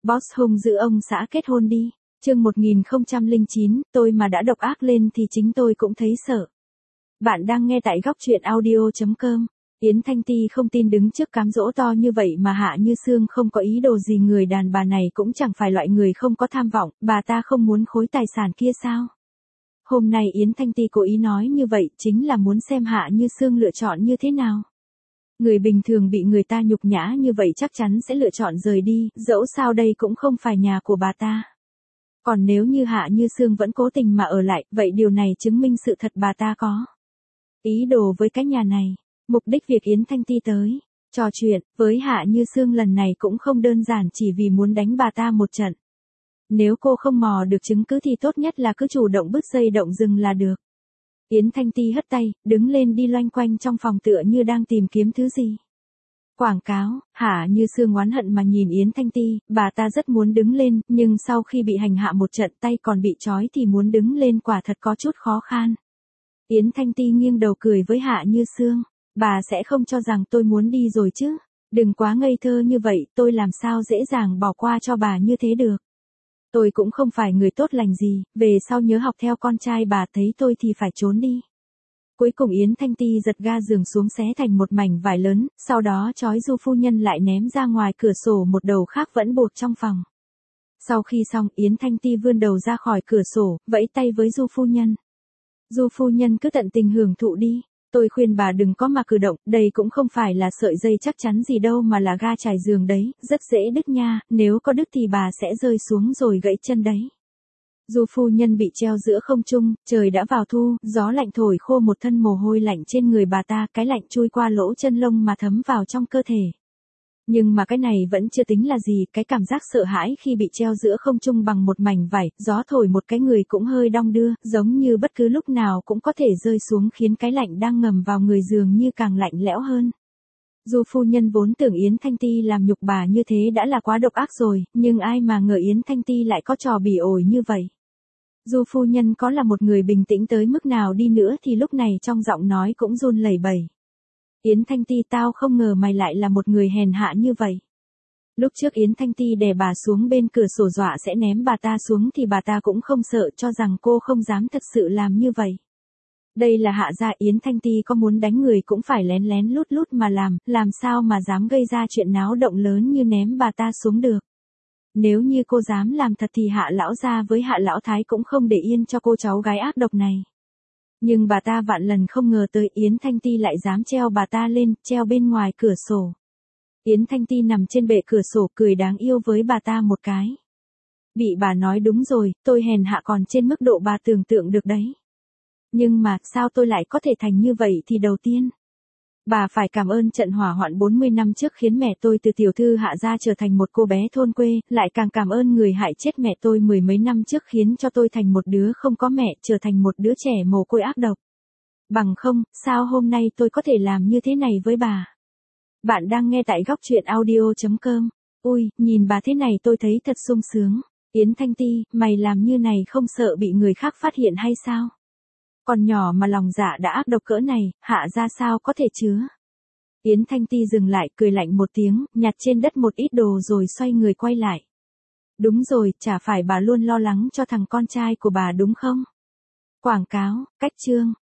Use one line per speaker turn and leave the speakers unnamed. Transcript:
Boss hung dữ ông xã kết hôn đi. Chương 1009, tôi mà đã độc ác lên thì chính tôi cũng thấy sợ. Bạn đang nghe tại góc truyện audio.com. Yến Thanh Ti không tin đứng trước cám dỗ to như vậy mà Hạ Như Sương không có ý đồ gì, người đàn bà này cũng chẳng phải loại người không có tham vọng, bà ta không muốn khối tài sản kia sao? Hôm nay Yến Thanh Ti cố ý nói như vậy chính là muốn xem Hạ Như Sương lựa chọn như thế nào. Người bình thường bị người ta nhục nhã như vậy chắc chắn sẽ lựa chọn rời đi, dẫu sao đây cũng không phải nhà của bà ta. Còn nếu như Hạ Như Sương vẫn cố tình mà ở lại, vậy điều này chứng minh sự thật bà ta có ý đồ với cái nhà này. Mục đích việc Yến Thanh Ti tới trò chuyện với Hạ Như Sương lần này cũng không đơn giản chỉ vì muốn đánh bà ta một trận. Nếu cô không mò được chứng cứ thì tốt nhất là cứ chủ động bứt dây động rừng là được. Yến Thanh Ti hất tay, đứng lên đi loanh quanh trong phòng tựa như đang tìm kiếm thứ gì. Quảng cáo. Hạ Như Sương oán hận mà nhìn Yến Thanh Ti, bà ta rất muốn đứng lên, nhưng sau khi bị hành hạ một trận tay còn bị trói thì muốn đứng lên quả thật có chút khó khăn. Yến Thanh Ti nghiêng đầu cười với Hạ Như Sương, bà sẽ không cho rằng tôi muốn đi rồi chứ? Đừng quá ngây thơ như vậy, tôi làm sao dễ dàng bỏ qua cho bà như thế được. Tôi cũng không phải người tốt lành gì, về sau nhớ học theo con trai bà, thấy tôi thì phải trốn đi. Cuối cùng Yến Thanh Ti giật ga giường xuống xé thành một mảnh vải lớn, sau đó trói Du phu nhân lại ném ra ngoài cửa sổ, một đầu khác vẫn buộc trong phòng. Sau khi xong, Yến Thanh Ti vươn đầu ra khỏi cửa sổ, vẫy tay với Du phu nhân. Du phu nhân cứ tận tình hưởng thụ đi. Tôi khuyên bà đừng có mà cử động, đây cũng không phải là sợi dây chắc chắn gì đâu mà là ga trải giường đấy, rất dễ đứt nha, nếu có đứt thì bà sẽ rơi xuống rồi gãy chân đấy. Du phu nhân bị treo giữa không trung, trời đã vào thu, gió lạnh thổi khô một thân mồ hôi lạnh trên người bà ta, cái lạnh chui qua lỗ chân lông mà thấm vào trong cơ thể. Nhưng mà cái này vẫn chưa tính là gì, cái cảm giác sợ hãi khi bị treo giữa không trung bằng một mảnh vải, gió thổi một cái người cũng hơi đong đưa, giống như bất cứ lúc nào cũng có thể rơi xuống, khiến cái lạnh đang ngầm vào người dường như càng lạnh lẽo hơn. Du phu nhân vốn tưởng Yến Thanh Ti làm nhục bà như thế đã là quá độc ác rồi, nhưng ai mà ngờ Yến Thanh Ti lại có trò bỉ ổi như vậy. Du phu nhân có là một người bình tĩnh tới mức nào đi nữa thì lúc này trong giọng nói cũng run lẩy bẩy. Yến Thanh Ti, tao không ngờ mày lại là một người hèn hạ như vậy. Lúc trước Yến Thanh Ti đè bà xuống bên cửa sổ dọa sẽ ném bà ta xuống thì bà ta cũng không sợ, cho rằng cô không dám thật sự làm như vậy. Đây là Hạ gia, Yến Thanh Ti có muốn đánh người cũng phải lén lén lút lút mà làm sao mà dám gây ra chuyện náo động lớn như ném bà ta xuống được. Nếu như cô dám làm thật thì Hạ lão gia với Hạ lão thái cũng không để yên cho cô cháu gái ác độc này. Nhưng bà ta vạn lần không ngờ tới Yến Thanh Ti lại dám treo bà ta lên, treo bên ngoài cửa sổ. Yến Thanh Ti nằm trên bệ cửa sổ cười đáng yêu với bà ta một cái. Bị bà nói đúng rồi, tôi hèn hạ còn trên mức độ bà tưởng tượng được đấy. Nhưng mà, sao tôi lại có thể thành như vậy thì đầu tiên, bà phải cảm ơn trận hỏa hoạn 40 năm trước khiến mẹ tôi từ tiểu thư Hạ gia trở thành một cô bé thôn quê, lại càng cảm ơn người hại chết mẹ tôi 10 mấy năm trước khiến cho tôi thành một đứa không có mẹ, trở thành một đứa trẻ mồ côi ác độc. Bằng không, sao hôm nay tôi có thể làm như thế này với bà? Bạn đang nghe tại góc truyện audio.com. Ui, nhìn bà thế này tôi thấy thật sung sướng. Yến Thanh Ti, mày làm như này không sợ bị người khác phát hiện hay sao? Còn nhỏ mà lòng dạ đã ác độc cỡ này, Hạ ra sao có thể chứa? Yến Thanh Ti dừng lại, cười lạnh một tiếng, nhặt trên đất một ít đồ rồi xoay người quay lại. Đúng rồi, chả phải bà luôn lo lắng cho thằng con trai của bà đúng không? Quảng cáo, cách chương.